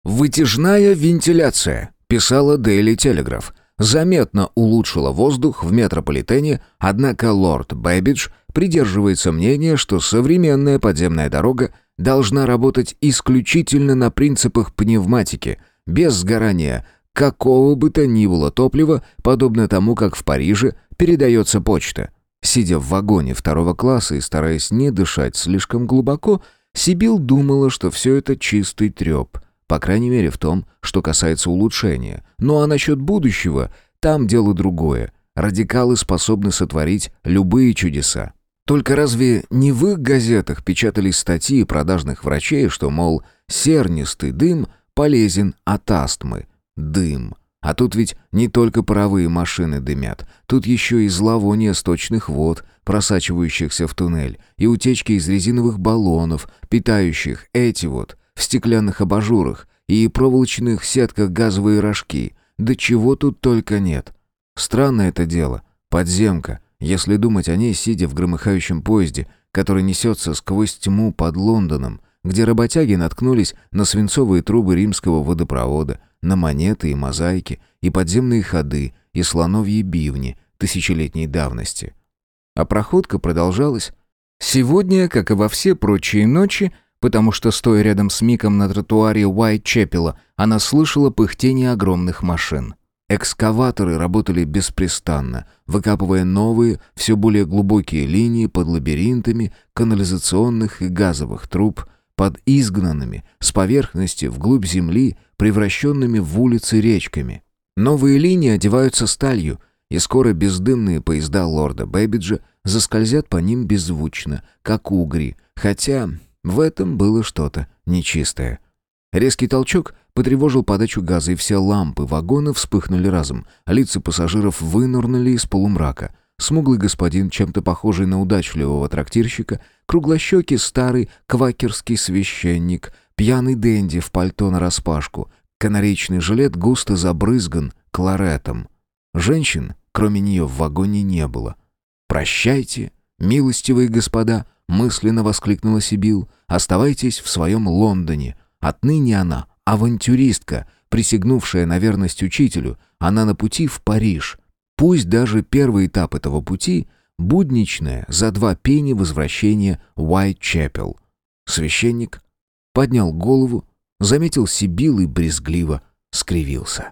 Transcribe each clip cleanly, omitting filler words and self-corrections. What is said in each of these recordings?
«Вытяжная вентиляция», — писала Daily Telegraph, заметно улучшила воздух в метрополитене, однако лорд Бэббидж придерживается мнения, что современная подземная дорога должна работать исключительно на принципах пневматики, без сгорания какого бы то ни было топлива, подобно тому, как в Париже передается почта. Сидя в вагоне второго класса и стараясь не дышать слишком глубоко, Сибил думала, что все это чистый треп, по крайней мере в том, что касается улучшения. Ну а насчет будущего, там дело другое. Радикалы способны сотворить любые чудеса. Только разве не в их газетах печатались статьи продажных врачей, что, мол, сернистый дым полезен от астмы? Дым. А тут ведь не только паровые машины дымят, тут еще и зловоние сточных вод, просачивающихся в туннель, и утечки из резиновых баллонов, питающих эти вот в стеклянных абажурах и проволочных сетках газовые рожки. Да чего тут только нет. Странное это дело. Подземка, если думать о ней, сидя в громыхающем поезде, который несется сквозь тьму под Лондоном, где работяги наткнулись на свинцовые трубы римского водопровода, на монеты и мозаики, и подземные ходы, и слоновьи бивни тысячелетней давности. А проходка продолжалась. Сегодня, как и во все прочие ночи, потому что, стоя рядом с Миком на тротуаре Уайтчепела, она слышала пыхтение огромных машин. Экскаваторы работали беспрестанно, выкапывая новые, все более глубокие линии под лабиринтами канализационных и газовых труб, под изгнанными с поверхности вглубь земли, превращенными в улицы речками. Новые линии одеваются сталью, и скоро бездымные поезда лорда Бэббиджа заскользят по ним беззвучно, как угри, хотя в этом было что-то нечистое. Резкий толчок потревожил подачу газа, и все лампы вагона вспыхнули разом. Лица пассажиров вынырнули из полумрака. Смуглый господин, чем-то похожий на удачливого трактирщика, круглощекий старый квакерский священник, пьяный денди в пальто нараспашку, канареечный жилет густо забрызган кларетом. Женщин, кроме нее, в вагоне не было. «Прощайте, милостивые господа!» — мысленно воскликнула Сибил. «Оставайтесь в своем Лондоне. Отныне она авантюристка, присягнувшая на верность учителю. Она на пути в Париж. Пусть даже первый этап этого пути — будничное за 2 пенни возвращение Уайтчепел». Священник поднял голову, заметил Сибил и брезгливо скривился.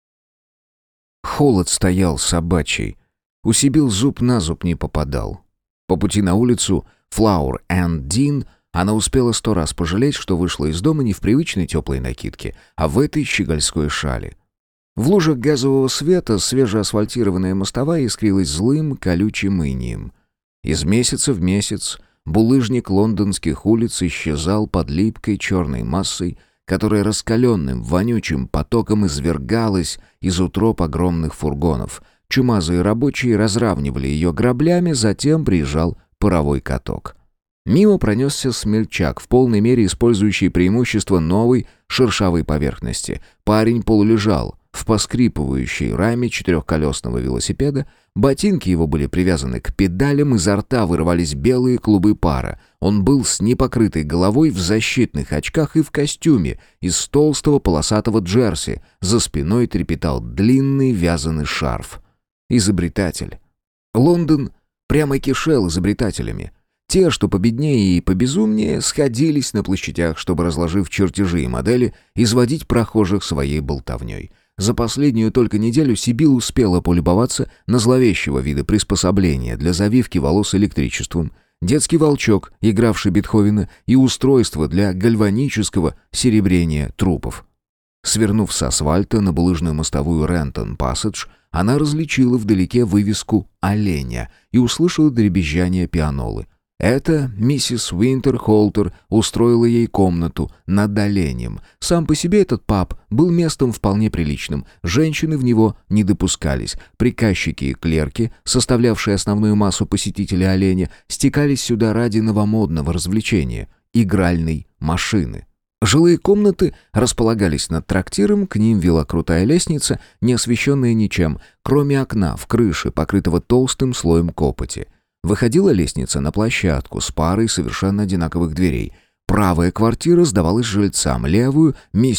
Холод стоял собачий. У Сибил зуб на зуб не попадал. По пути на улицу Flower and Dean она успела 100 раз пожалеть, что вышла из дома не в привычной теплой накидке, а в этой щегольской шали. В лужах газового света свежеасфальтированная мостовая искрилась злым, колючим инием. Из месяца в месяц булыжник лондонских улиц исчезал под липкой черной массой, которая раскаленным, вонючим потоком извергалась из утроб огромных фургонов. Чумазые рабочие разравнивали ее граблями, затем приезжал паровой каток. Мимо пронесся смельчак, в полной мере использующий преимущество новой шершавой поверхности. Парень полулежал в поскрипывающей раме 4-колесного велосипеда, ботинки его были привязаны к педалям, изо рта вырывались белые клубы пара. Он был с непокрытой головой, в защитных очках и в костюме из толстого полосатого джерси, за спиной трепетал длинный вязаный шарф. Изобретатель. Лондон прямо кишел изобретателями. Те, что победнее и побезумнее, сходились на площадях, чтобы, разложив чертежи и модели, изводить прохожих своей болтовней. За последнюю только неделю Сибил успела полюбоваться на зловещего вида приспособления для завивки волос электричеством, детский волчок, игравший Бетховена, и устройство для гальванического серебрения трупов. Свернув с асфальта на булыжную мостовую Рентон-Пассадж, она различила вдалеке вывеску «Оленя» и услышала дребезжание пианолы. Это миссис Уинтер Холтер устроила ей комнату над оленем. Сам по себе этот паб был местом вполне приличным. Женщины в него не допускались. Приказчики и клерки, составлявшие основную массу посетителей оленя, стекались сюда ради новомодного развлечения — игральной машины. Жилые комнаты располагались над трактиром, к ним вела крутая лестница, не освещенная ничем, кроме окна в крыше, покрытого толстым слоем копоти. Выходила лестница на площадку с парой совершенно одинаковых дверей. Правая квартира сдавалась жильцам, левую мистер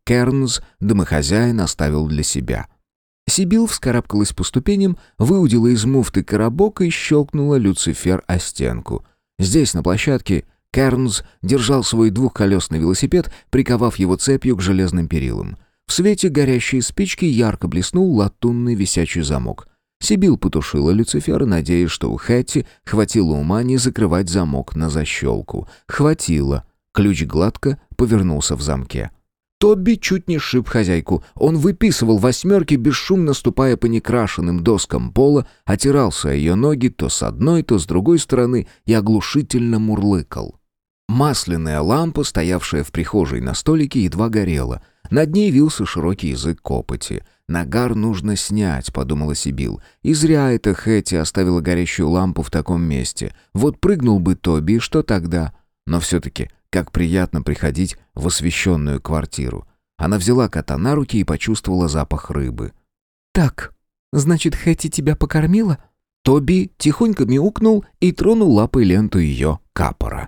Кернс домохозяин оставил для себя. Сибил вскарабкалась по ступеням, выудила из муфты коробок и щелкнула Люцифер о стенку. Здесь, на площадке, Кернс держал свой двухколесный велосипед, приковав его цепью к железным перилам. В свете горящей спички ярко блеснул латунный висячий замок. Сибил потушила Люцифера, надеясь, что у Хэтти хватило ума не закрывать замок на защелку. Хватило. Ключ гладко повернулся в замке. Тоби чуть не сшиб хозяйку. Он выписывал восьмерки, бесшумно ступая по некрашенным доскам пола, отирался о ее ноги то с одной, то с другой стороны и оглушительно мурлыкал. Масляная лампа, стоявшая в прихожей на столике, едва горела. Над ней вился широкий язык копоти. «Нагар нужно снять», — подумала Сибил. «И зря это Хэтти оставила горящую лампу в таком месте. Вот прыгнул бы Тоби, что тогда?» Но все-таки как приятно приходить в освещенную квартиру. Она взяла кота на руки и почувствовала запах рыбы. «Так, значит, Хэтти тебя покормила?» Тоби тихонько мяукнул и тронул лапой ленту ее капора.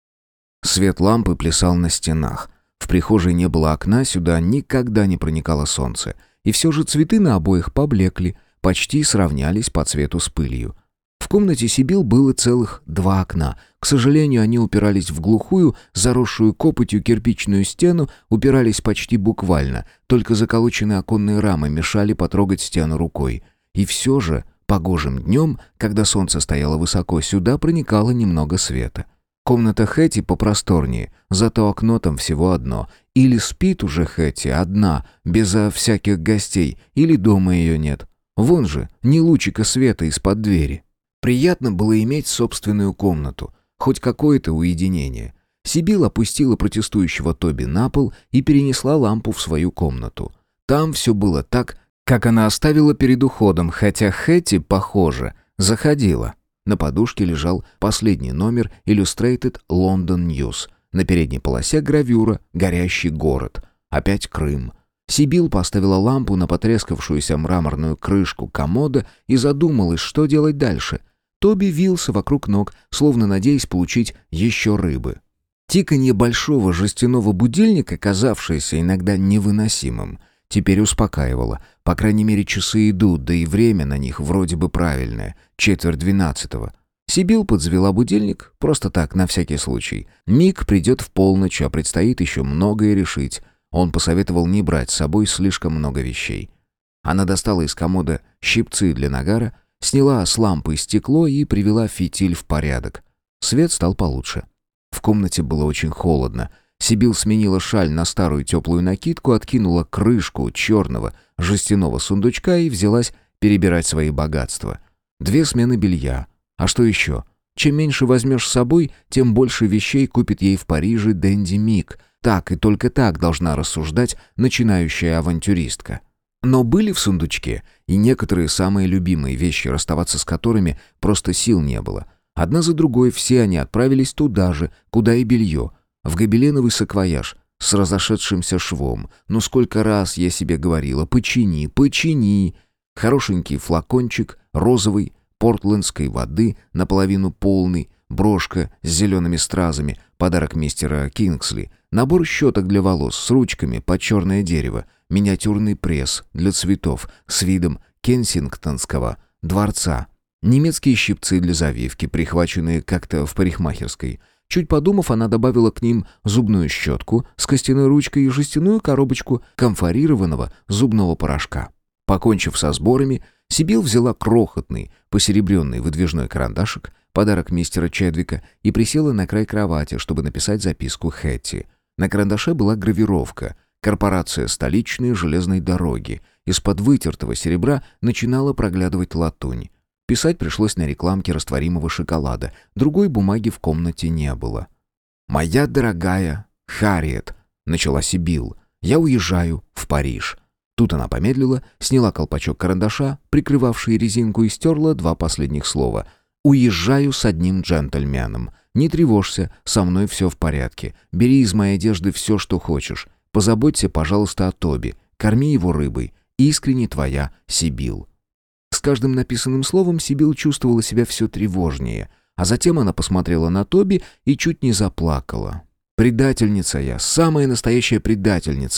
Свет лампы плясал на стенах. В прихожей не было окна, сюда никогда не проникало солнце. И все же цветы на обоях поблекли, почти сравнялись по цвету с пылью. В комнате Сибил было целых 2 окна. К сожалению, они упирались в глухую, заросшую копотью кирпичную стену, упирались почти буквально, только заколоченные оконные рамы мешали потрогать стену рукой. И все же, погожим днем, когда солнце стояло высоко, сюда проникало немного света. Комната Хэтти попросторнее, зато окно там всего одно. Или спит уже Хэтти одна, безо всяких гостей, или дома ее нет. Вон же, ни лучика света из-под двери. Приятно было иметь собственную комнату, хоть какое-то уединение. Сибил опустила протестующего Тоби на пол и перенесла лампу в свою комнату. Там все было так, как она оставила перед уходом, хотя Хэтти, похоже, заходила. На подушке лежал последний номер Illustrated London News. На передней полосе гравюра «Горящий город». Опять Крым. Сибил поставила лампу на потрескавшуюся мраморную крышку комода и задумалась, что делать дальше. Тоби вился вокруг ног, словно надеясь получить еще рыбы. Тиканье большого жестяного будильника, казавшееся иногда невыносимым, теперь успокаивало. По крайней мере, часы идут, да и время на них вроде бы правильное — 11:45. Сибил подзвела будильник, просто так, на всякий случай. Мик придет в полночь, а предстоит еще многое решить. Он посоветовал не брать с собой слишком много вещей. Она достала из комода щипцы для нагара, сняла с лампы стекло и привела фитиль в порядок. Свет стал получше. В комнате было очень холодно. Сибил сменила шаль на старую теплую накидку, откинула крышку черного жестяного сундучка и взялась перебирать свои богатства. 2 смены белья. А что еще? Чем меньше возьмешь с собой, тем больше вещей купит ей в Париже Дэнди Мик. Так и только так должна рассуждать начинающая авантюристка. Но были в сундучке и некоторые самые любимые вещи, расставаться с которыми просто сил не было. Одна за другой все они отправились туда же, куда и белье, в гобеленовый саквояж с разошедшимся швом. Но сколько раз я себе говорила: почини, почини. Хорошенький флакончик розовой портлендской воды, наполовину полный, брошка с зелеными стразами, подарок мистера Кингсли, набор щеток для волос с ручками под черное дерево, миниатюрный пресс для цветов с видом Кенсингтонского дворца, немецкие щипцы для завивки, прихваченные как-то в парикмахерской. Чуть подумав, она добавила к ним зубную щетку с костяной ручкой и жестяную коробочку камфорированного зубного порошка. Покончив со сборами, Сибил взяла крохотный, посеребренный выдвижной карандашик, подарок мистера Чедвика, и присела на край кровати, чтобы написать записку Хэтти. На карандаше была гравировка «Корпорация столичной железной дороги». Из-под вытертого серебра начинала проглядывать латунь. Писать пришлось на рекламке растворимого шоколада. Другой бумаги в комнате не было. «Моя дорогая Харриет», — начала Сибил, — «я уезжаю в Париж». Тут она помедлила, сняла колпачок карандаша, прикрывавший резинку, и стерла 2 последних слова. «Уезжаю с одним джентльменом. Не тревожься, со мной все в порядке. Бери из моей одежды все, что хочешь. Позаботься, пожалуйста, о Тоби. Корми его рыбой. Искренне твоя Сибил». С каждым написанным словом Сибил чувствовала себя все тревожнее, а затем она посмотрела на Тоби и чуть не заплакала. «Предательница я, самая настоящая предательница.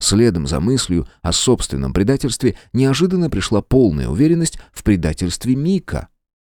Следом за мыслью о собственном предательстве неожиданно пришла полная уверенность в предательстве Мика.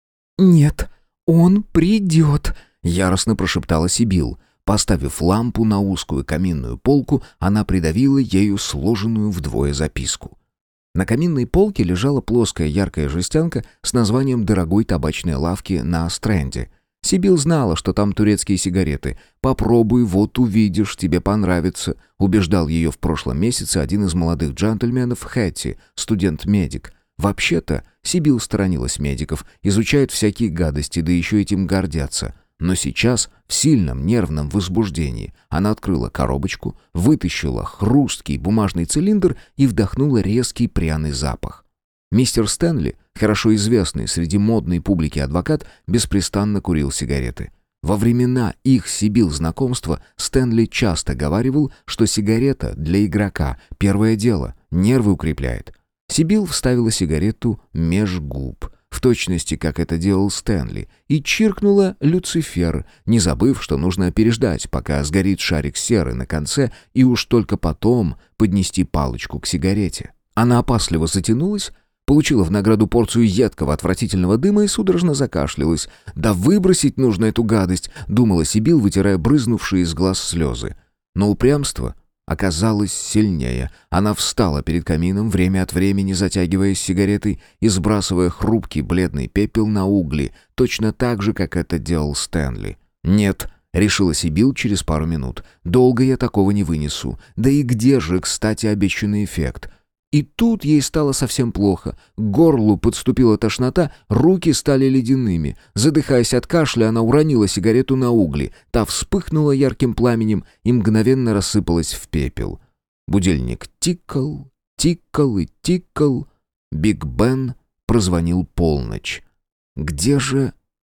«Нет, он придет», — яростно прошептала Сибил. Поставив лампу на узкую каминную полку, она придавила ею сложенную вдвое записку. На каминной полке лежала плоская яркая жестянка с названием дорогой табачной лавки на Стрэнде. Сибил знала, что там турецкие сигареты. «Попробуй, вот увидишь, тебе понравится», — убеждал ее в прошлом месяце один из молодых джентльменов Хэтти, студент-медик. Вообще-то, Сибил сторонилась медиков, изучают всякие гадости, да еще этим гордятся. Но сейчас, в сильном нервном возбуждении, она открыла коробочку, вытащила хрусткий бумажный цилиндр и вдохнула резкий пряный запах. Мистер Стэнли, хорошо известный среди модной публики адвокат, беспрестанно курил сигареты. Во времена их Сибил знакомства Стэнли часто говаривал, что сигарета для игрока — первое дело, нервы укрепляет. Сибил вставила сигарету меж губ, в точности, как это делал Стэнли, и чиркнула люцифер, не забыв, что нужно переждать, пока сгорит шарик серы на конце, и уж только потом поднести палочку к сигарете. Она опасливо затянулась, получила в награду порцию едкого отвратительного дыма и судорожно закашлялась. «Да выбросить нужно эту гадость», — думала Сибил, вытирая брызнувшие из глаз слезы. Но упрямство оказалось сильнее. Она встала перед камином, время от времени затягиваясь сигаретой и сбрасывая хрупкий бледный пепел на угли, точно так же, как это делал Стэнли. «Нет», — решила Сибил через пару минут, — «долго я такого не вынесу. Да и где же, кстати, обещанный эффект?» И тут ей стало совсем плохо. К горлу подступила тошнота, руки стали ледяными. Задыхаясь от кашля, она уронила сигарету на угли. Та вспыхнула ярким пламенем и мгновенно рассыпалась в пепел. Будильник тикал, тикал и тикал. Биг Бен прозвонил полночь. Где же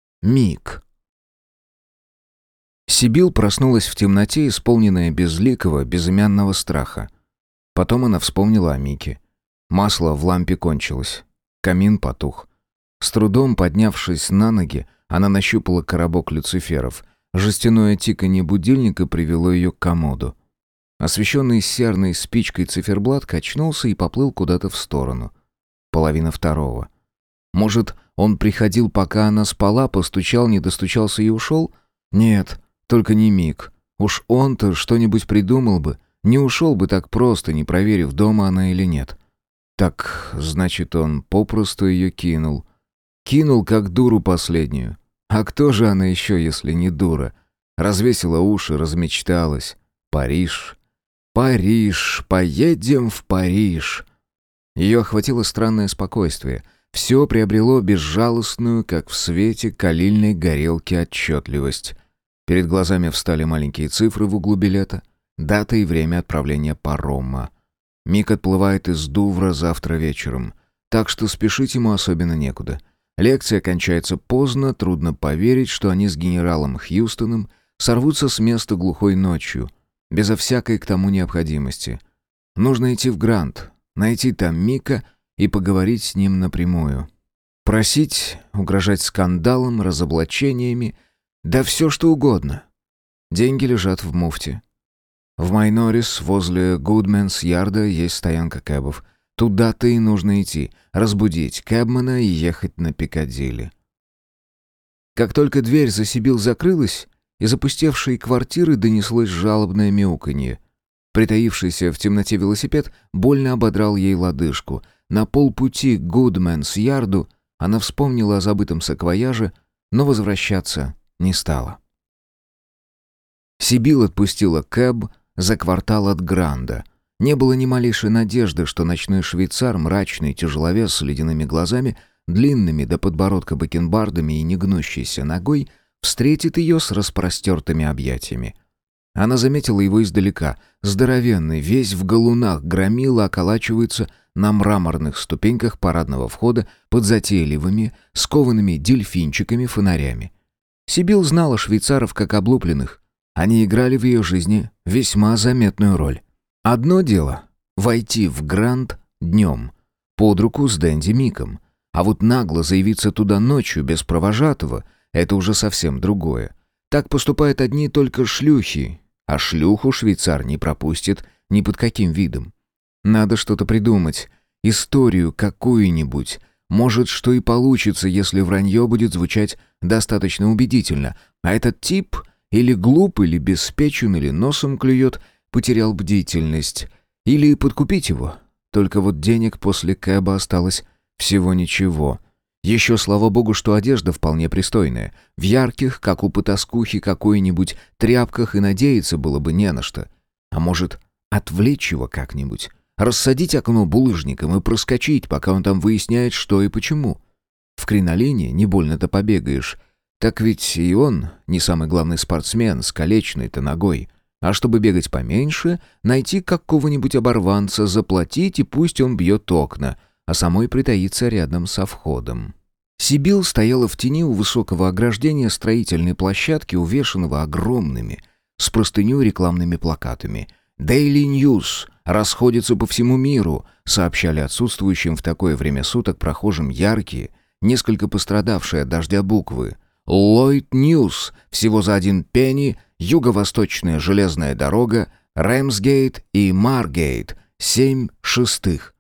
Мик? Сибил проснулась в темноте, исполненная безликого, безымянного страха. Потом она вспомнила о Мике. Масло в лампе кончилось. Камин потух. С трудом поднявшись на ноги, она нащупала коробок люциферов. Жестяное тиканье будильника привело ее к комоду. Освещенный серной спичкой циферблат качнулся и поплыл куда-то в сторону. 1:30. Может, он приходил, пока она спала, постучал, не достучался и ушел? Нет, только не Мик. Уж он-то что-нибудь придумал бы. Не ушел бы так просто, не проверив, дома она или нет. Так, значит, он попросту ее кинул. Кинул, как дуру последнюю. А кто же она еще, если не дура? Развесила уши, размечталась. Париж. Париж. Поедем в Париж. Ее охватило странное спокойствие. Все приобрело безжалостную, как в свете калильной горелки, отчетливость. Перед глазами встали маленькие цифры в углу билета. Дата и время отправления парома. Мик отплывает из Дувра завтра вечером, так что спешить ему особенно некуда. Лекция кончается поздно, трудно поверить, что они с генералом Хьюстоном сорвутся с места глухой ночью, безо всякой к тому необходимости. Нужно идти в Грант, найти там Мика и поговорить с ним напрямую. Просить, угрожать скандалом, разоблачениями, да все что угодно. Деньги лежат в муфте. В Майнорис возле Гудмэнс-Ярда есть стоянка кэбов. Туда-то и нужно идти, разбудить кэбмена и ехать на Пикадилли. Как только дверь за Сибил закрылась, из опустевшей квартиры донеслось жалобное мяуканье. Притаившийся в темноте велосипед больно ободрал ей лодыжку. На полпути к Гудмэнс-Ярду она вспомнила о забытом саквояже, но возвращаться не стала. Сибил отпустила кэб за квартал от Гранда. Не было ни малейшей надежды, что ночной швейцар, мрачный тяжеловес с ледяными глазами, длинными до подбородка бакенбардами и негнущейся ногой, встретит ее с распростертыми объятиями. Она заметила его издалека. Здоровенный, весь в галунах громила околачивается на мраморных ступеньках парадного входа под затейливыми, скованными дельфинчиками-фонарями. Сибил знала швейцаров как облупленных. Они играли в ее жизни весьма заметную роль. Одно дело — войти в Гранд днем, под руку с Дэнди Миком. А вот нагло заявиться туда ночью без провожатого — это уже совсем другое. Так поступают одни только шлюхи, а шлюху швейцар не пропустит Ни под каким видом. Надо что-то придумать. Историю какую-нибудь. Может, что и получится, если вранье будет звучать достаточно убедительно. А этот тип или глуп, или беспечен, или носом клюет, потерял бдительность. Или подкупить его. Только вот денег после кэба осталось всего ничего. Еще, слава богу, что одежда вполне пристойная. В ярких, как у потаскухи какой-нибудь, тряпках и надеяться было бы не на что. А может, отвлечь его как-нибудь? Рассадить окно булыжником и проскочить, пока он там выясняет, что и почему. В кринолине не больно-то побегаешь. Так ведь и он не самый главный спортсмен с калечной-то ногой. А чтобы бегать поменьше, найти какого-нибудь оборванца, заплатить, и пусть он бьет окна, а самой притаиться рядом со входом. Сибил стояла в тени у высокого ограждения строительной площадки, увешанного огромными, с простынёй рекламными плакатами. «Daily News» расходится по всему миру, сообщали отсутствующим в такое время суток прохожим яркие, несколько пострадавшие от дождя буквы. «Lloyd News» всего за 1 пенни, юго-восточная железная дорога, Рэмсгейт и Маргейт, 7/6.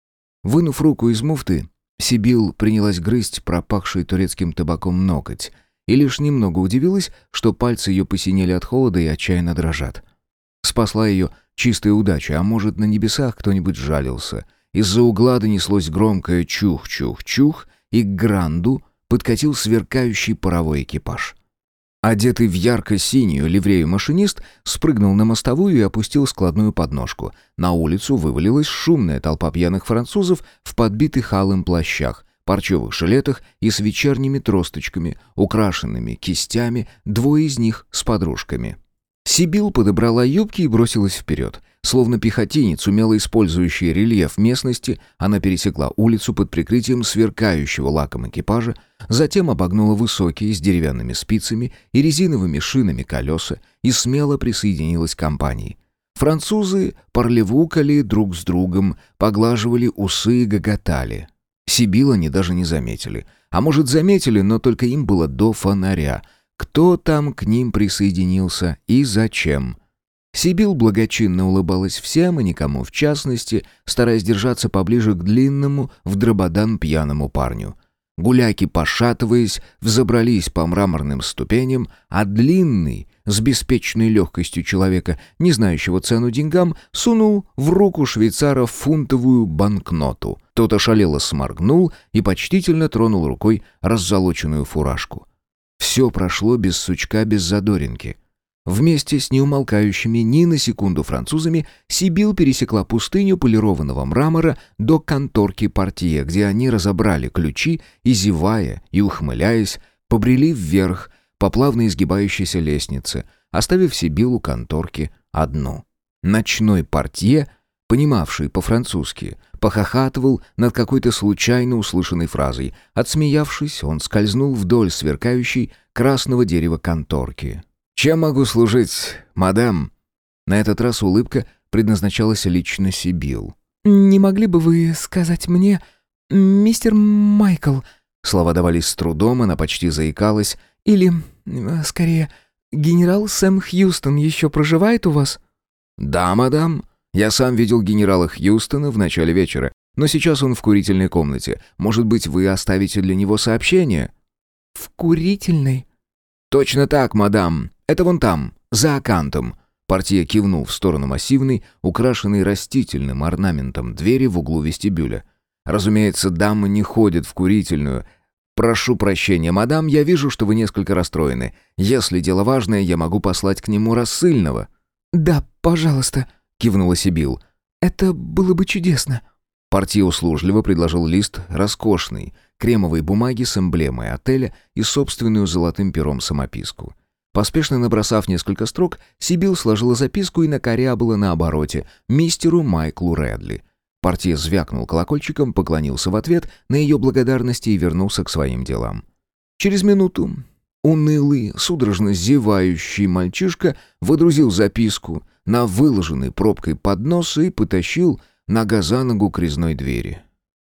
Вынув руку из муфты, Сибил принялась грызть пропахший турецким табаком ноготь и лишь немного удивилась, что пальцы ее посинели от холода и отчаянно дрожат. Спасла ее чистая удача, а может, на небесах кто-нибудь жалился. Из-за угла донеслось громкое чух-чух-чух, и к гранду подкатил сверкающий паровой экипаж. Одетый в ярко-синюю ливрею машинист спрыгнул на мостовую и опустил складную подножку. На улицу вывалилась шумная толпа пьяных французов в подбитых алым плащах, парчевых жилетах и с вечерними тросточками, украшенными кистями, 2 из них с подружками. Сибил подобрала юбки и бросилась вперед. Словно пехотинец, умело использующий рельеф местности, она пересекла улицу под прикрытием сверкающего лаком экипажа, затем обогнула высокие с деревянными спицами и резиновыми шинами колеса и смело присоединилась к компании. Французы парлевукали друг с другом, поглаживали усы и гоготали. Сибил они даже не заметили. А может, заметили, но только им было до фонаря. Кто там к ним присоединился и зачем? Сибил благочинно улыбалась всем и никому в частности, стараясь держаться поближе к длинному, в дрободан пьяному парню. Гуляки, пошатываясь, взобрались по мраморным ступеням, а длинный, с беспечной легкостью человека, не знающего цену деньгам, сунул в руку швейцара фунтовую банкноту. Тот ошалело сморгнул и почтительно тронул рукой раззолоченную фуражку. Все прошло без сучка, без задоринки. Вместе с неумолкающими ни на секунду французами Сибил пересекла пустыню полированного мрамора до конторки портье, где они разобрали ключи и, зевая и ухмыляясь, побрели вверх по плавно изгибающейся лестнице, оставив Сибил у конторки одну. Ночной портье, понимавший по-французски, похохатывал над какой-то случайно услышанной фразой. Отсмеявшись, он скользнул вдоль сверкающей красного дерева конторки. «Чем могу служить, мадам?» На этот раз улыбка предназначалась лично Сибил. «Не могли бы вы сказать мне, мистер Майкл...» Слова давались с трудом, она почти заикалась. «Или, скорее, генерал Сэм Хьюстон еще проживает у вас?» «Да, мадам. Я сам видел генерала Хьюстона в начале вечера, но сейчас он в курительной комнате. Может быть, вы оставите для него сообщение?» «В курительной?» «Точно так, мадам. Это вон там, за акантом». Портье кивнул в сторону массивной, украшенной растительным орнаментом двери в углу вестибюля. «Разумеется, дамы не ходят в курительную. Прошу прощения, мадам, я вижу, что вы несколько расстроены. Если дело важное, я могу послать к нему рассыльного». «Да, пожалуйста», — кивнула Сибил. «Это было бы чудесно». Портье услужливо предложил лист роскошной, кремовой бумаги с эмблемой отеля и собственную золотым пером самописку. Поспешно набросав несколько строк, Сибил сложила записку и накорябала на обороте мистеру Майклу Рэдли. Портье звякнул колокольчиком, поклонился в ответ на ее благодарности и вернулся к своим делам. Через минуту унылый, судорожно зевающий мальчишка водрузил записку на выложенный пробкой поднос и потащил нога за ногу к резной двери.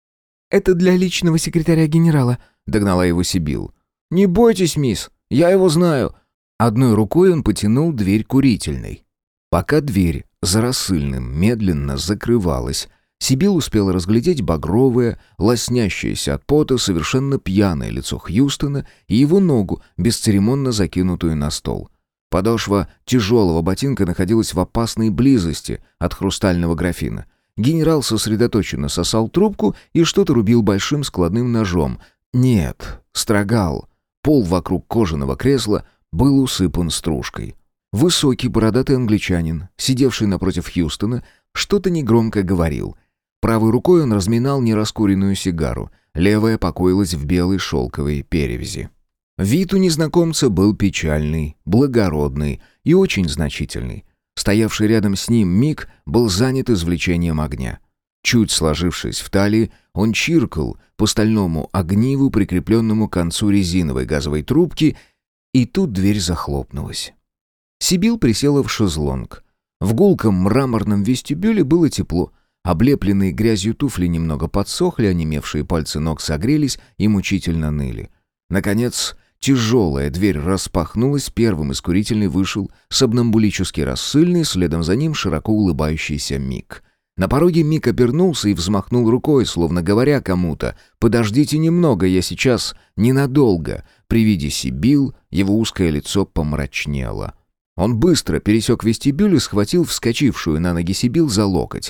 «Это для личного секретаря генерала», — догнала его Сибил. «Не бойтесь, мисс, я его знаю». Одной рукой он потянул дверь курительной. Пока дверь за рассыльным медленно закрывалась. Сибил успела разглядеть багровое, лоснящееся от пота, совершенно пьяное лицо Хьюстона и его ногу, бесцеремонно закинутую на стол. Подошва тяжелого ботинка находилась в опасной близости от хрустального графина. Генерал сосредоточенно сосал трубку и что-то рубил большим складным ножом. Нет, строгал. Пол вокруг кожаного кресла был усыпан стружкой. Высокий бородатый англичанин, сидевший напротив Хьюстона, что-то негромко говорил. Правой рукой он разминал нераскуренную сигару, левая покоилась в белой шелковой перевязи. Вид у незнакомца был печальный, благородный и очень значительный. Стоявший рядом с ним Мик был занят извлечением огня. Чуть сложившись в талии, он чиркал по стальному огниву, прикрепленному к концу резиновой газовой трубки, и тут дверь захлопнулась. Сибил присела в шезлонг. В гулком мраморном вестибюле было тепло. Облепленные грязью туфли немного подсохли, онемевшие пальцы ног согрелись и мучительно ныли. Наконец, тяжелая дверь распахнулась, первым из курительной вышел сомнамбулический рассыльный, следом за ним широко улыбающийся Мик. На пороге Мик обернулся и взмахнул рукой, словно говоря кому-то: «Подождите немного, я сейчас ненадолго». При виде Сибил его узкое лицо помрачнело. Он быстро пересек вестибюль и схватил вскочившую на ноги Сибил за локоть.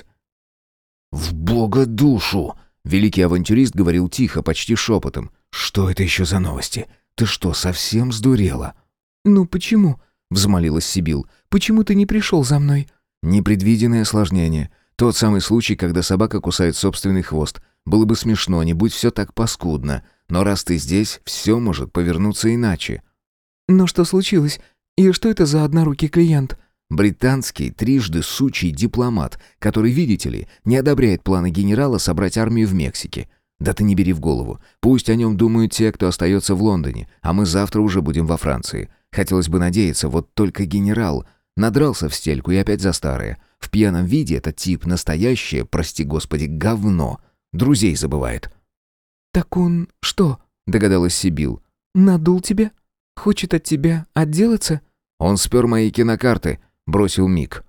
«В бога душу!» — великий авантюрист говорил тихо, почти шепотом. «Что это еще за новости? Ты что, совсем сдурела?» «Ну почему?» — взмолилась Сибил. «Почему ты не пришел за мной?» «Непредвиденное осложнение. Тот самый случай, когда собака кусает собственный хвост. Было бы смешно, не будь все так паскудно. Но раз ты здесь, все может повернуться иначе». «Но что случилось? И что это за однорукий клиент?» Британский, трижды сучий дипломат, который, видите ли, не одобряет планы генерала собрать армию в Мексике. Да ты не бери в голову. Пусть о нем думают те, кто остается в Лондоне, а мы завтра уже будем во Франции. Хотелось бы надеяться, вот только генерал надрался в стельку и опять за старое. В пьяном виде этот тип настоящее, прости господи, говно. Друзей забывает. «Так он что?» — догадалась Сибил. «Надул тебя? Хочет от тебя отделаться?» «Он спер мои кинокарты», — бросил Мик.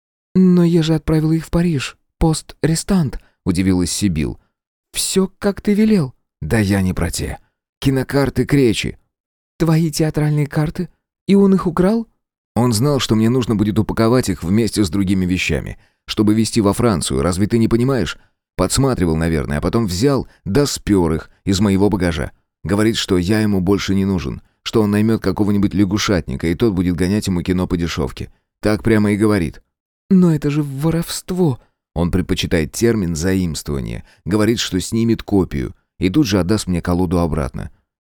«Но я же отправила их в Париж. Пост-рестант», — удивилась Сибил. «Все, как ты велел». «Да я не про те. Кинокарты Кречи». «Твои театральные карты? И он их украл?» «Он знал, что мне нужно будет упаковать их вместе с другими вещами, чтобы везти во Францию. Разве ты не понимаешь? Подсматривал, наверное, а потом взял, да спер их из моего багажа. Говорит, что я ему больше не нужен, что он наймет какого-нибудь лягушатника, и тот будет гонять ему кино по дешевке. Так прямо и говорит». «Но это же воровство». Он предпочитает термин «заимствование». Говорит, что снимет копию, и тут же отдаст мне колоду обратно.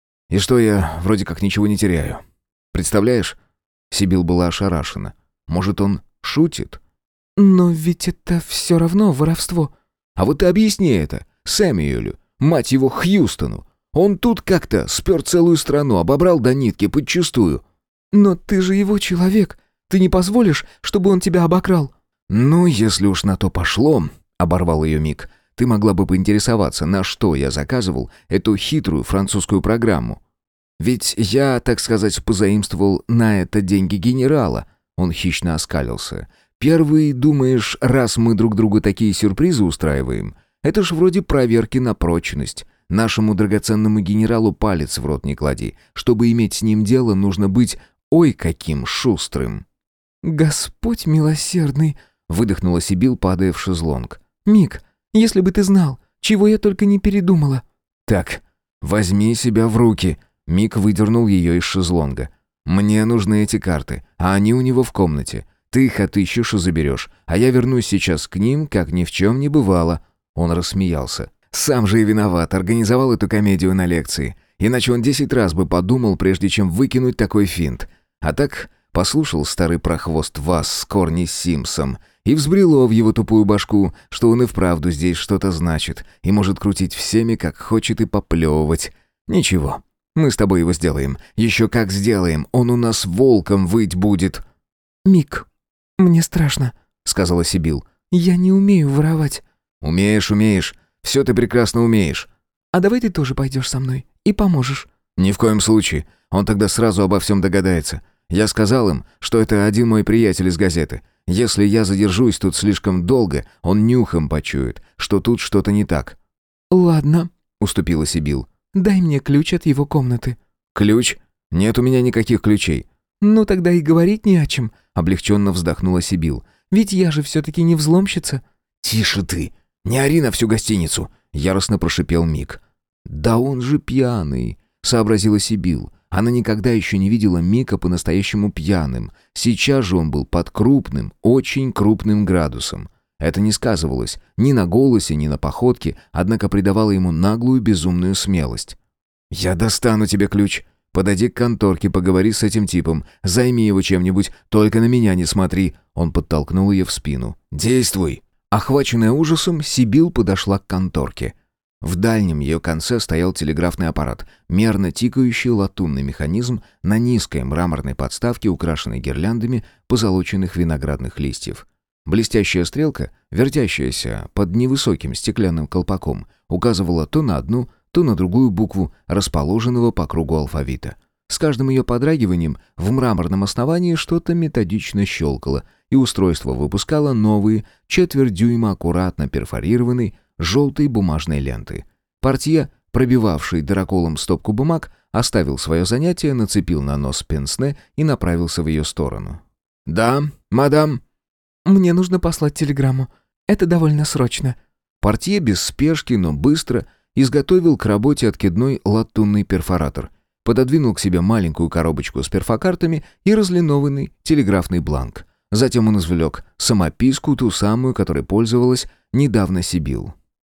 И что я вроде как ничего не теряю. Представляешь? Сибил была ошарашена. Может, он шутит? «Но ведь это все равно воровство». «А вот ты объясни это Сэмюэлю, мать его, Хьюстону. Он тут как-то спер целую страну, обобрал до нитки подчистую». «Но ты же его человек. Ты не позволишь, чтобы он тебя обокрал?» «Ну, если уж на то пошло», — оборвал ее Мик, «ты могла бы поинтересоваться, на что я заказывал эту хитрую французскую программу. Ведь я, так сказать, позаимствовал на это деньги генерала». Он хищно оскалился. «Первый, думаешь, раз мы друг другу такие сюрпризы устраиваем? Это ж вроде проверки на прочность. Нашему драгоценному генералу палец в рот не клади. Чтобы иметь с ним дело, нужно быть ой каким шустрым». «Господь милосердный», — выдохнула Сибил, падая в шезлонг. «Мик, если бы ты знал, чего я только не передумала». «Так, возьми себя в руки». Мик выдернул ее из шезлонга. «Мне нужны эти карты, а они у него в комнате. Ты их отыщешь и заберешь, а я вернусь сейчас к ним, как ни в чем не бывало». Он рассмеялся. «Сам же и виноват, организовал эту комедию на лекции. Иначе он 10 раз бы подумал, прежде чем выкинуть такой финт. А так послушал старый прохвост вас с Корни Симпсом, и взбрело в его тупую башку, что он и вправду здесь что-то значит, и может крутить всеми, как хочет, и поплевывать. Ничего, мы с тобой его сделаем. Еще как сделаем, он у нас волком выть будет». «Мик, мне страшно», — сказала Сибил. «Я не умею воровать». «Умеешь, умеешь. Все ты прекрасно умеешь». «А давай ты тоже пойдешь со мной и поможешь». «Ни в коем случае. Он тогда сразу обо всем догадается. Я сказал им, что это один мой приятель из газеты. Если я задержусь тут слишком долго, он нюхом почует, что тут что-то не так». «Ладно», — уступила Сибил. «дай мне ключ от его комнаты». «Ключ? Нет у меня никаких ключей». «Ну тогда и говорить не о чем», — облегченно вздохнула Сибил. «Ведь я же все-таки не взломщица». «Тише ты! Не ори на всю гостиницу!» — яростно прошипел Мик. «Да он же пьяный!» — сообразила Сибил. Она никогда еще не видела Мика по-настоящему пьяным. Сейчас же он был под крупным, очень крупным градусом. Это не сказывалось ни на голосе, ни на походке, однако придавало ему наглую безумную смелость. «Я достану тебе ключ. Подойди к конторке, поговори с этим типом. Займи его чем-нибудь, только на меня не смотри». Он подтолкнул ее в спину. «Действуй!» Охваченная ужасом, Сибил подошла к конторке. В дальнем ее конце стоял телеграфный аппарат, мерно тикающий латунный механизм на низкой мраморной подставке, украшенной гирляндами позолоченных виноградных листьев. Блестящая стрелка, вертящаяся под невысоким стеклянным колпаком, указывала то на одну, то на другую букву расположенного по кругу алфавита. С каждым ее подрагиванием в мраморном основании что-то методично щелкало, и устройство выпускало новые, четверть дюйма аккуратно перфорированной, желтой бумажной ленты. Портье, пробивавший дыроколом стопку бумаг, оставил свое занятие, нацепил на нос пенсне и направился в ее сторону. «Да, мадам?» «Мне нужно послать телеграмму. Это довольно срочно». Портье без спешки, но быстро изготовил к работе откидной латунный перфоратор, пододвинул к себе маленькую коробочку с перфокартами и разлинованный телеграфный бланк. Затем он извлек самописку, ту самую, которой пользовалась недавно Сибил.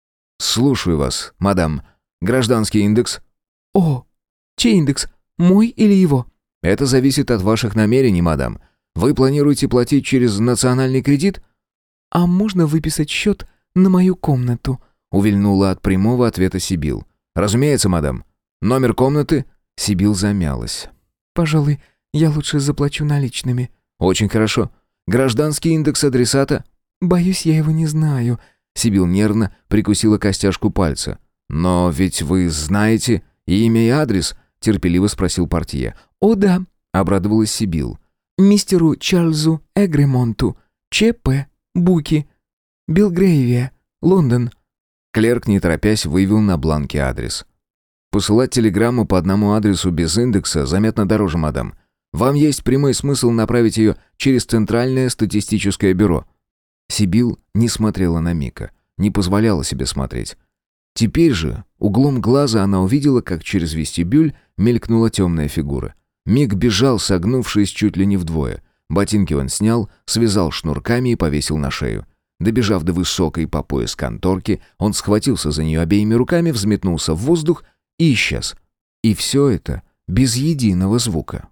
«Слушаю вас, мадам. Гражданский индекс?» «О, чей индекс? Мой или его?» «Это зависит от ваших намерений, мадам. Вы планируете платить через национальный кредит?» «А можно выписать счет на мою комнату?» Увильнула от прямого ответа Сибил. «Разумеется, мадам. Номер комнаты?» Сибил замялась. «Пожалуй, я лучше заплачу наличными». «Очень хорошо. Гражданский индекс адресата?» «Боюсь, я его не знаю». Сибил нервно прикусила костяшку пальца. «Но ведь вы знаете имя и адрес?» терпеливо спросил портье. «О да», обрадовалась Сибил. «Мистеру Чарльзу Эгремонту, Ч.П. Буки, Белгрейвия, Лондон». Клерк, не торопясь, вывел на бланке адрес. «Посылать телеграмму по одному адресу без индекса заметно дороже, мадам. Вам есть прямой смысл направить ее через Центральное статистическое бюро». Сибил не смотрела на Мика, не позволяла себе смотреть. Теперь же углом глаза она увидела, как через вестибюль мелькнула темная фигура. Мик бежал, согнувшись чуть ли не вдвое. Ботинки он снял, связал шнурками и повесил на шею. Добежав до высокой по пояс конторки, он схватился за нее обеими руками, взметнулся в воздух и исчез. И все это без единого звука.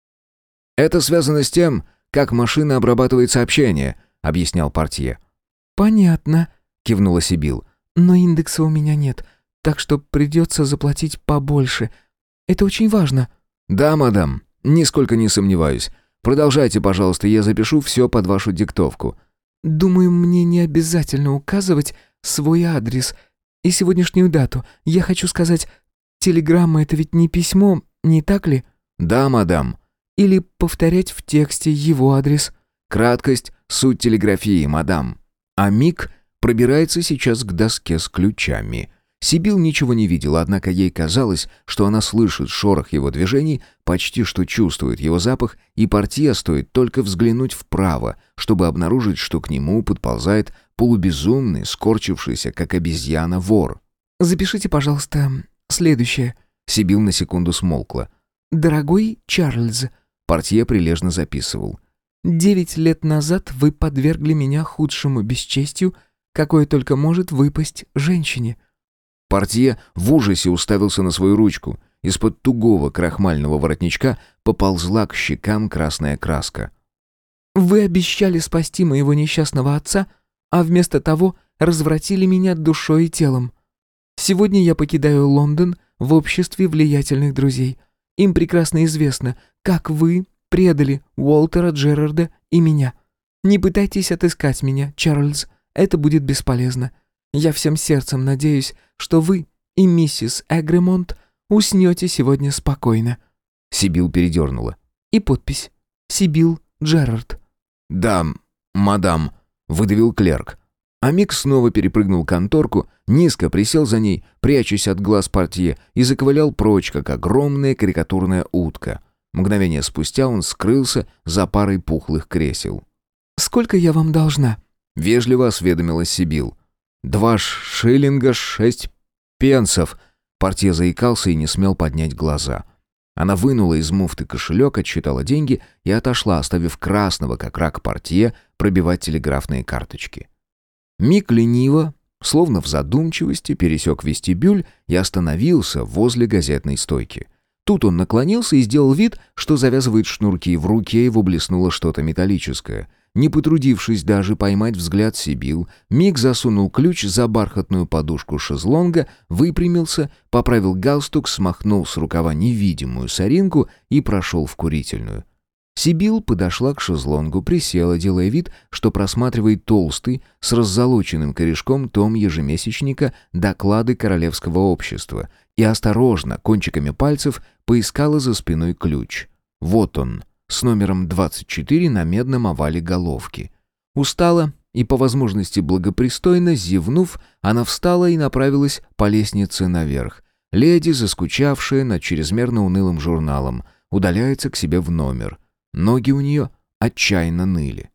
«Это связано с тем, как машина обрабатывает сообщения», — объяснял портье. «Понятно», — кивнула Сибил. «Но индекса у меня нет, так что придется заплатить побольше. Это очень важно». «Да, мадам, нисколько не сомневаюсь. Продолжайте, пожалуйста, я запишу все под вашу диктовку». «Думаю, мне не обязательно указывать свой адрес и сегодняшнюю дату. Я хочу сказать, телеграмма — это ведь не письмо, не так ли?» «Да, мадам». «Или повторять в тексте его адрес». «Краткость — суть телеграфии, мадам». А Мик пробирается сейчас к доске с ключами. Сибил ничего не видела, однако ей казалось, что она слышит шорох его движений, почти что чувствует его запах, и портье стоит только взглянуть вправо, чтобы обнаружить, что к нему подползает полубезумный, скорчившийся, как обезьяна, вор. «Запишите, пожалуйста, следующее». Сибил на секунду смолкла. «Дорогой Чарльз», портье прилежно записывал. 9 лет назад вы подвергли меня худшему бесчестию, какое только может выпасть женщине». Портье в ужасе уставился на свою ручку. Из-под тугого крахмального воротничка поползла к щекам красная краска. «Вы обещали спасти моего несчастного отца, а вместо того развратили меня душой и телом. Сегодня я покидаю Лондон в обществе влиятельных друзей. Им прекрасно известно, как вы предали Уолтера Джерарда и меня. Не пытайтесь отыскать меня, Чарльз, это будет бесполезно. Я всем сердцем надеюсь, что вы и миссис Эгремонт уснете сегодня спокойно». Сибил передернула. И подпись «Сибил Джерард». «Да, «Мадам», — выдавил клерк. А Мик снова перепрыгнул конторку, низко присел за ней, прячась от глаз портье, и заковылял прочь, как огромная карикатурная утка. Мгновение спустя он скрылся за парой пухлых кресел. «Сколько я вам должна?» — вежливо осведомилась Сибил. 2 шиллинга 6 пенсов. Портье заикался и не смел поднять глаза. Она вынула из муфты кошелек, отсчитала деньги и отошла, оставив красного, как рак портье, пробивать телеграфные карточки. Мик лениво, словно в задумчивости, пересек вестибюль и остановился возле газетной стойки. Тут он наклонился и сделал вид, что завязывает шнурки, в руке его блеснуло что-то металлическое. Не потрудившись даже поймать взгляд Сибил, Мик засунул ключ за бархатную подушку шезлонга, выпрямился, поправил галстук, смахнул с рукава невидимую соринку и прошел в курительную. Сибил подошла к шезлонгу, присела, делая вид, что просматривает толстый, с раззолоченным корешком том ежемесячника «Доклады Королевского общества» и осторожно, кончиками пальцев, поискала за спиной ключ. Вот он, с номером 24 на медном овале головки. Устала и, по возможности благопристойно, зевнув, она встала и направилась по лестнице наверх. Леди, заскучавшая над чрезмерно унылым журналом, удаляется к себе в номер. Ноги у нее отчаянно ныли.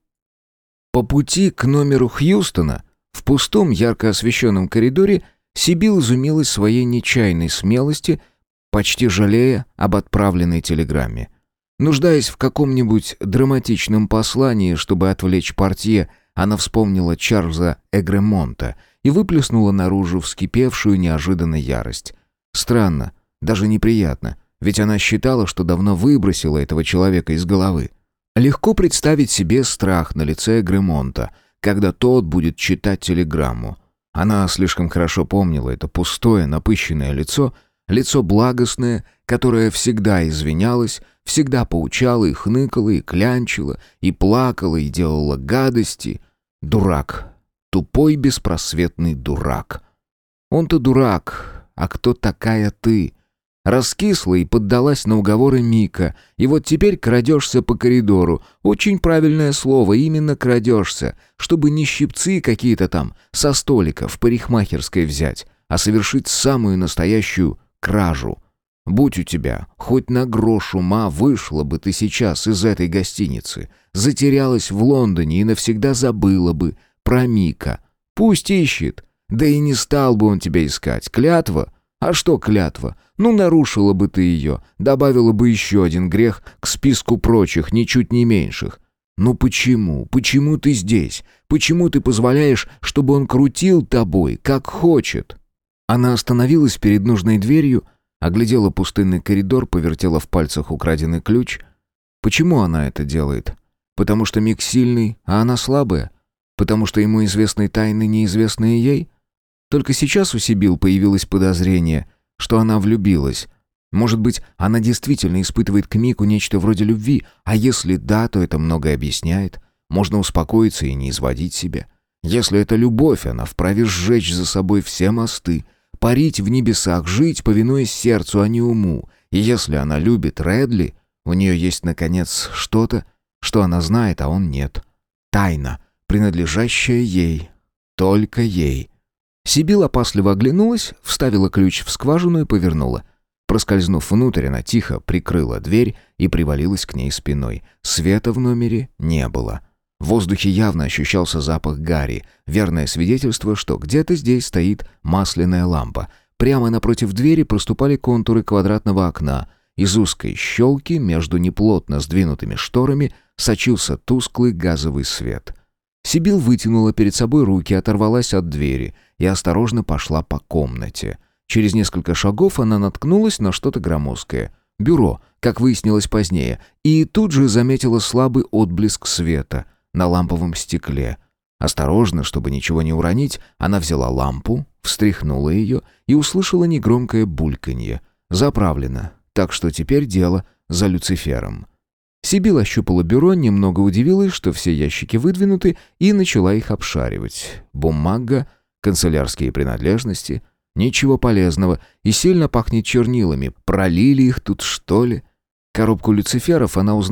По пути к номеру Хьюстона, в пустом, ярко освещенном коридоре, Сибил изумилась своей нечаянной смелости, почти жалея об отправленной телеграмме. Нуждаясь в каком-нибудь драматичном послании, чтобы отвлечь портье, она вспомнила Чарльза Эгремонта и выплеснула наружу вскипевшую неожиданно ярость. Странно, даже неприятно, ведь она считала, что давно выбросила этого человека из головы. Легко представить себе страх на лице Эгремонта, когда тот будет читать телеграмму. Она слишком хорошо помнила это пустое, напыщенное лицо благостное, которое всегда извинялось, всегда поучало и хныкало, и клянчило, и плакало, и делало гадости. Дурак. Тупой, беспросветный дурак. Он-то дурак, а кто такая ты? Раскисла и поддалась на уговоры Мика, и вот теперь крадешься по коридору. Очень правильное слово, именно крадешься, чтобы не щипцы какие-то там со столика в парикмахерской взять, а совершить самую настоящую кражу. Будь у тебя хоть на грош ума, вышла бы ты сейчас из этой гостиницы, затерялась в Лондоне и навсегда забыла бы про Мика. Пусть ищет, да и не стал бы он тебя искать. Клятва? А что клятва? Ну, нарушила бы ты ее, добавила бы еще один грех к списку прочих, ничуть не меньших. Ну почему? Почему ты здесь? Почему ты позволяешь, чтобы он крутил тобой, как хочет?» Она остановилась перед нужной дверью, оглядела пустынный коридор, повертела в пальцах украденный ключ. Почему она это делает? Потому что Мик сильный, а она слабая? Потому что ему известны тайны, неизвестные ей? Только сейчас у Сибил появилось подозрение, что она влюбилась. Может быть, она действительно испытывает к Мику нечто вроде любви, а если да, то это многое объясняет. Можно успокоиться и не изводить себя. Если это любовь, она вправе сжечь за собой все мосты, парить в небесах, жить, повинуясь сердцу, а не уму. И если она любит Рэдли, у нее есть, наконец, что-то, что она знает, а он нет. Тайна, принадлежащая ей, только ей. Сибил опасливо оглянулась, вставила ключ в скважину и повернула. Проскользнув внутрь, она тихо прикрыла дверь и привалилась к ней спиной. Света в номере не было. В воздухе явно ощущался запах гари, верное свидетельство, что где-то здесь стоит масляная лампа. Прямо напротив двери проступали контуры квадратного окна. Из узкой щелки между неплотно сдвинутыми шторами сочился тусклый газовый свет. Сибил вытянула перед собой руки, оторвалась от двери и осторожно пошла по комнате. Через несколько шагов она наткнулась на что-то громоздкое. Бюро, как выяснилось позднее, и тут же заметила слабый отблеск света на ламповом стекле. Осторожно, чтобы ничего не уронить, она взяла лампу, встряхнула ее и услышала негромкое бульканье. Заправлено, так что теперь дело за Люцифером. Сибил ощупала бюро, немного удивилась, что все ящики выдвинуты, и начала их обшаривать. Бумага, канцелярские принадлежности, ничего полезного, и сильно пахнет чернилами. Пролили их тут, что ли? Коробку люциферов она узнала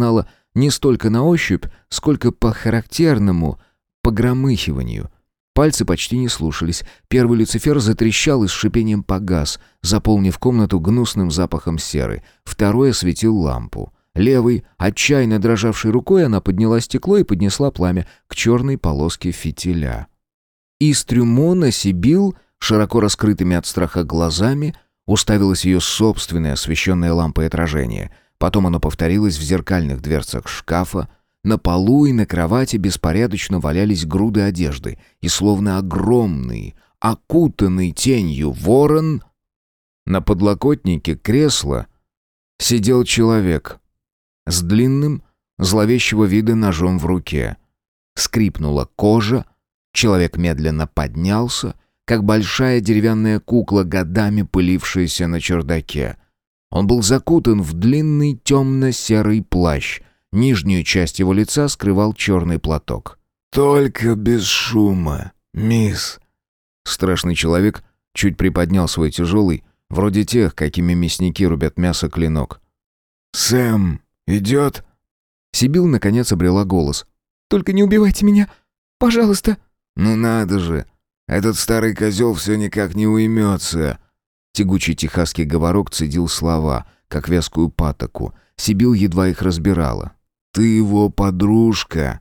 не столько на ощупь, сколько по характерному погромыхиванию. Пальцы почти не слушались. Первый люцифер затрещал и с шипением погас, заполнив комнату гнусным запахом серы. Второй осветил лампу. Левой, отчаянно дрожавшей рукой, она подняла стекло и поднесла пламя к черной полоске фитиля. Из трюмона Сибил, широко раскрытыми от страха глазами, уставилось ее собственное освещенное лампой отражение. Потом оно повторилось в зеркальных дверцах шкафа. На полу и на кровати беспорядочно валялись груды одежды, и словно огромный, окутанный тенью ворон, на подлокотнике кресла сидел человек с длинным, зловещего вида ножом в руке. Скрипнула кожа, человек медленно поднялся, как большая деревянная кукла, годами пылившаяся на чердаке. Он был закутан в длинный темно-серый плащ. Нижнюю часть его лица скрывал черный платок. «Только без шума, мисс». Страшный человек чуть приподнял свой тяжелый, вроде тех, какими мясники рубят мясо, клинок. «Сэм идет?» Сибил наконец обрела голос. «Только не убивайте меня, пожалуйста». «Ну надо же, этот старый козел все никак не уймется». Тягучий техасский говорок цедил слова, как вязкую патоку. Сибил едва их разбирала. «Ты его подружка».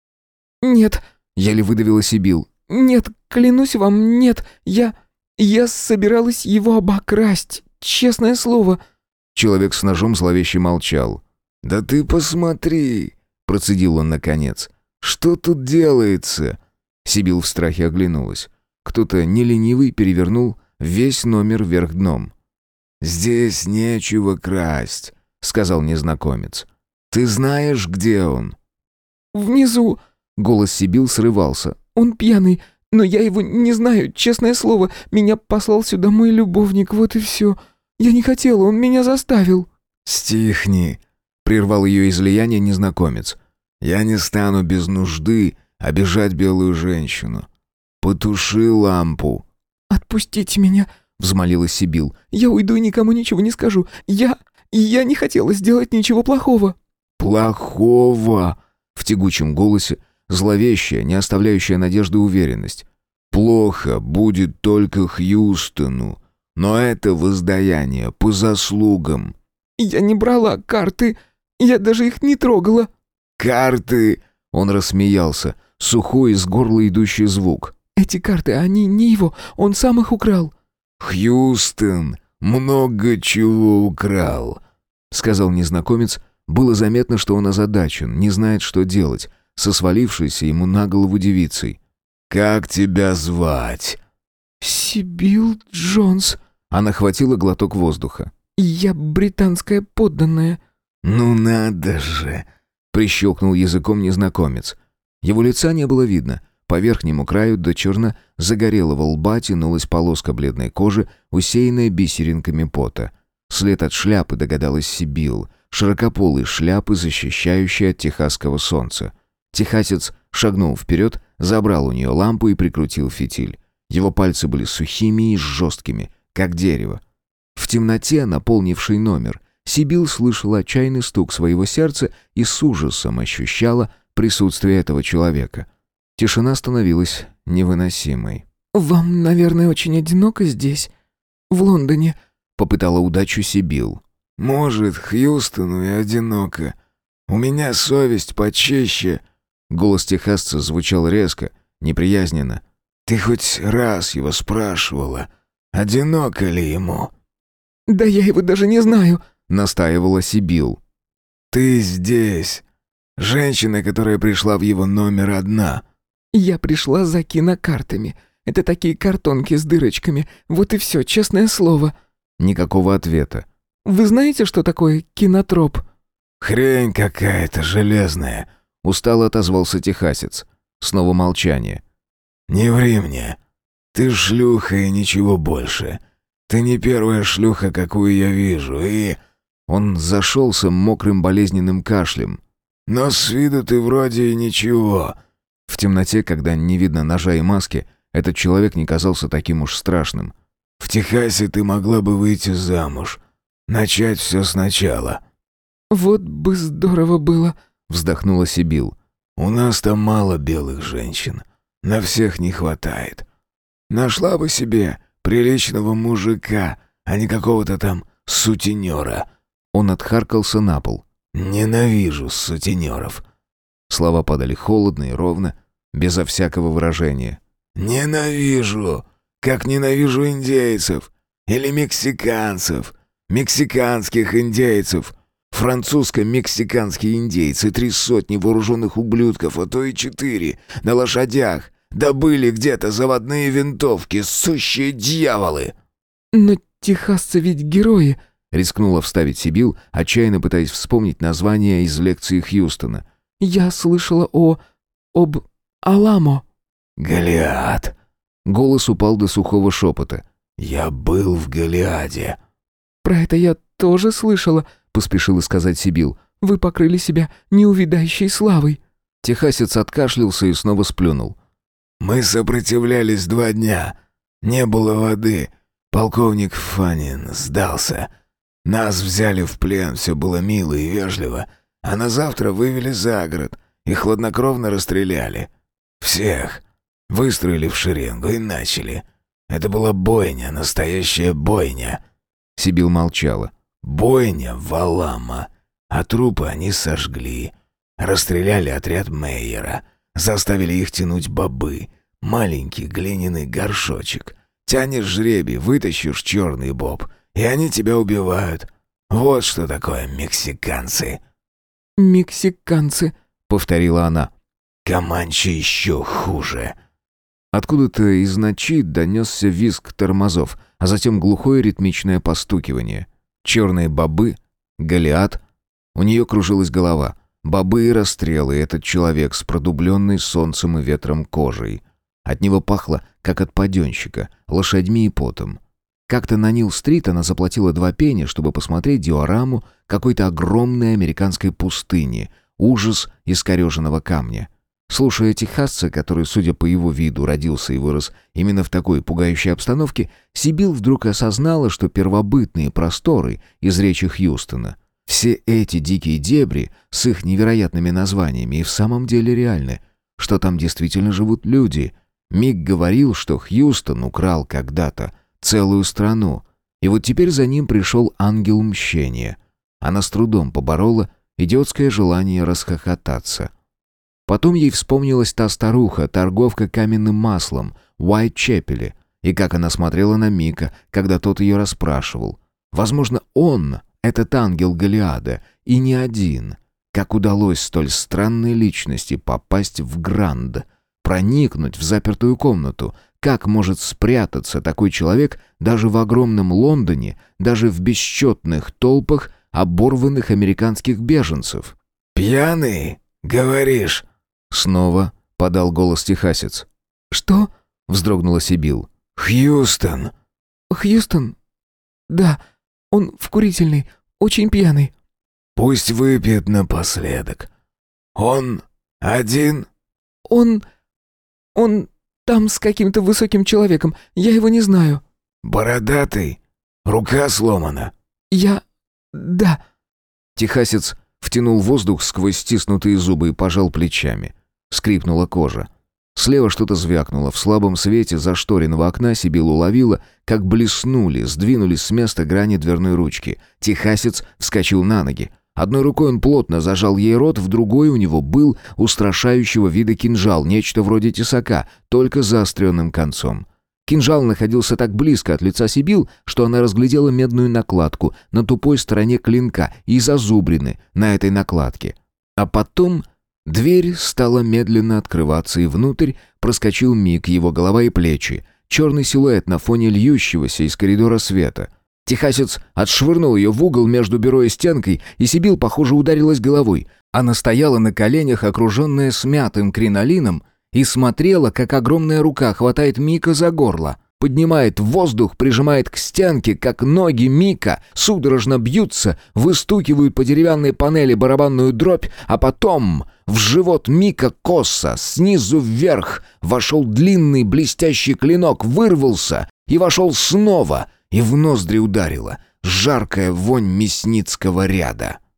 «Нет», — еле выдавила Сибил. «Нет, клянусь вам, нет. Я собиралась его обокрасть, честное слово». Человек с ножом зловеще молчал. «Да ты посмотри», — процедил он наконец. «Что тут делается?» Сибил в страхе оглянулась. Кто-то неленивый перевернул весь номер вверх дном. «Здесь нечего красть», — сказал незнакомец. «Ты знаешь, где он?» «Внизу», — голос Сибил срывался. «Он пьяный, но я его не знаю, честное слово. Меня послал сюда мой любовник, вот и все. Я не хотела, он меня заставил». «Стихни», — прервал ее излияние незнакомец. «Я не стану без нужды обижать белую женщину. Потуши лампу». «Отпустите меня», — взмолилась Сибил. «Я уйду и никому ничего не скажу. Я не хотела сделать ничего плохого». «Плохого?» В тягучем голосе зловещая, не оставляющая надежды уверенность. «Плохо будет только Хьюстону, но это воздаяние по заслугам». «Я не брала карты, я даже их не трогала». «Карты?» Он рассмеялся, сухой из горла идущий звук. «Эти карты, они не его, он сам их украл». «Хьюстон много чего украл», — сказал незнакомец. Было заметно, что он озадачен, не знает, что делать, со свалившейся ему на голову девицей. «Как тебя звать?» «Сибил Джонс». Она хватила глоток воздуха. «Я британская подданная». «Ну надо же!» — прищелкнул языком незнакомец. Его лица не было видно. По верхнему краю до черно загорелого лба тянулась полоска бледной кожи, усеянная бисеринками пота. След от шляпы, догадалась Сибил, широкополой шляпы, защищающей от техасского солнца. Техасец шагнул вперед, забрал у нее лампу и прикрутил фитиль. Его пальцы были сухими и жесткими, как дерево. В темноте, наполнившей номер, Сибил слышала отчаянный стук своего сердца и с ужасом ощущала присутствие этого человека. Тишина становилась невыносимой. «Вам, наверное, очень одиноко здесь, в Лондоне», — попытала удачу Сибил. «Может, Хьюстону и одиноко. У меня совесть почище». Голос техасца звучал резко, неприязненно. «Ты хоть раз его спрашивала, одиноко ли ему?» «Да я его даже не знаю», — настаивала Сибил. «Ты здесь. Женщина, которая пришла в его номер, одна». «Я пришла за кинокартами. Это такие картонки с дырочками. Вот и все, честное слово». Никакого ответа. «Вы знаете, что такое кинотроп?» «Хрень какая-то железная», — устало отозвался техасец. Снова молчание. «Не ври мне. Ты шлюха и ничего больше. Ты не первая шлюха, какую я вижу, и...» Он зашелся мокрым болезненным кашлем. «Но с виду ты вроде и ничего». В темноте, когда не видно ножа и маски, этот человек не казался таким уж страшным. «В Техасе ты могла бы выйти замуж. Начать все сначала». «Вот бы здорово было», — вздохнула Сибил. «У нас там мало белых женщин. На всех не хватает. Нашла бы себе приличного мужика, а не какого-то там сутенера». Он отхаркался на пол. «Ненавижу сутенеров». Слова падали холодно и ровно, безо всякого выражения. «Ненавижу, как ненавижу индейцев. Или мексиканцев. Мексиканских индейцев. Французско-мексиканские индейцы, 300 вооруженных ублюдков, а то и 4, на лошадях. Добыли где-то заводные винтовки, сущие дьяволы». «Но техасцы ведь герои», — рискнула вставить Сибил, отчаянно пытаясь вспомнить название из лекции Хьюстона. «Я слышала об Аламо». «Голиад». Голос упал до сухого шепота. «Я был в Голиаде». «Про это я тоже слышала», — поспешила сказать Сибил. «Вы покрыли себя неувидающей славой». Техасец откашлялся и снова сплюнул. «Мы сопротивлялись 2 дня. Не было воды. Полковник Фаннин сдался. Нас взяли в плен, все было мило и вежливо. А на завтра вывели за город и хладнокровно расстреляли. Всех. Выстроили в шеренгу и начали. Это была бойня, настоящая бойня». Сибил молчала. «Бойня в Аламо. А трупы они сожгли. Расстреляли отряд Мейера. Заставили их тянуть бобы. Маленький глиняный горшочек. Тянешь жребий, вытащишь черный боб, и они тебя убивают. Вот что такое мексиканцы». «Мексиканцы», — повторила она. «Команчи еще хуже». Откуда-то из ночи донесся визг тормозов, а затем глухое ритмичное постукивание. Черные бобы, Голиад. У нее кружилась голова. Бобы и расстрелы, и этот человек с продубленной солнцем и ветром кожей. От него пахло, как от паденщика, лошадьми и потом. Как-то на Нил-стрит она заплатила 2 пенни, чтобы посмотреть диораму какой-то огромной американской пустыни, ужас искореженного камня. Слушая техасца, который, судя по его виду, родился и вырос именно в такой пугающей обстановке, Сибил вдруг осознала, что первобытные просторы из речи Хьюстона, все эти дикие дебри с их невероятными названиями и в самом деле реальны, что там действительно живут люди. Мик говорил, что Хьюстон украл когда-то целую страну, и вот теперь за ним пришел ангел мщения. Она с трудом поборола идиотское желание расхохотаться. Потом ей вспомнилась та старуха, торговка каменным маслом, в Уайт-Чепеле, и как она смотрела на Мика, когда тот ее расспрашивал. Возможно, он, этот ангел Голиада, и не один. Как удалось столь странной личности попасть в Гранд, проникнуть в запертую комнату? Как может спрятаться такой человек даже в огромном Лондоне, даже в бесчетных толпах оборванных американских беженцев? «Пьяный, говоришь?» Снова подал голос техасец. «Что?» — вздрогнула Сибил. «Хьюстон». «Хьюстон? Да, он в курительной, очень пьяный». «Пусть выпьет напоследок. Он один?» Он там с каким-то высоким человеком, я его не знаю». «Бородатый? Рука сломана?» Да». Техасец втянул воздух сквозь стиснутые зубы и пожал плечами. Скрипнула кожа. Слева что-то звякнуло. В слабом свете зашторенного окна Сибил уловила, как блеснули, сдвинулись с места грани дверной ручки. Техасец вскочил на ноги. Одной рукой он плотно зажал ей рот, в другой у него был устрашающего вида кинжал, нечто вроде тесака, только с заостренным концом. Кинжал находился так близко от лица Сибил, что она разглядела медную накладку на тупой стороне клинка и зазубрины на этой накладке. А потом дверь стала медленно открываться, и внутрь проскочил Мик, его голова и плечи, черный силуэт на фоне льющегося из коридора света. Техасец отшвырнул ее в угол между бюро и стенкой, и Сибил, похоже, ударилась головой. Она стояла на коленях, окруженная смятым кринолином, и смотрела, как огромная рука хватает Мика за горло, поднимает в воздух, прижимает к стенке, как ноги Мика судорожно бьются, выстукивают по деревянной панели барабанную дробь, а потом в живот Мика косо, снизу вверх, вошел длинный блестящий клинок, вырвался и вошел снова, и в ноздри ударила жаркая вонь мясницкого ряда.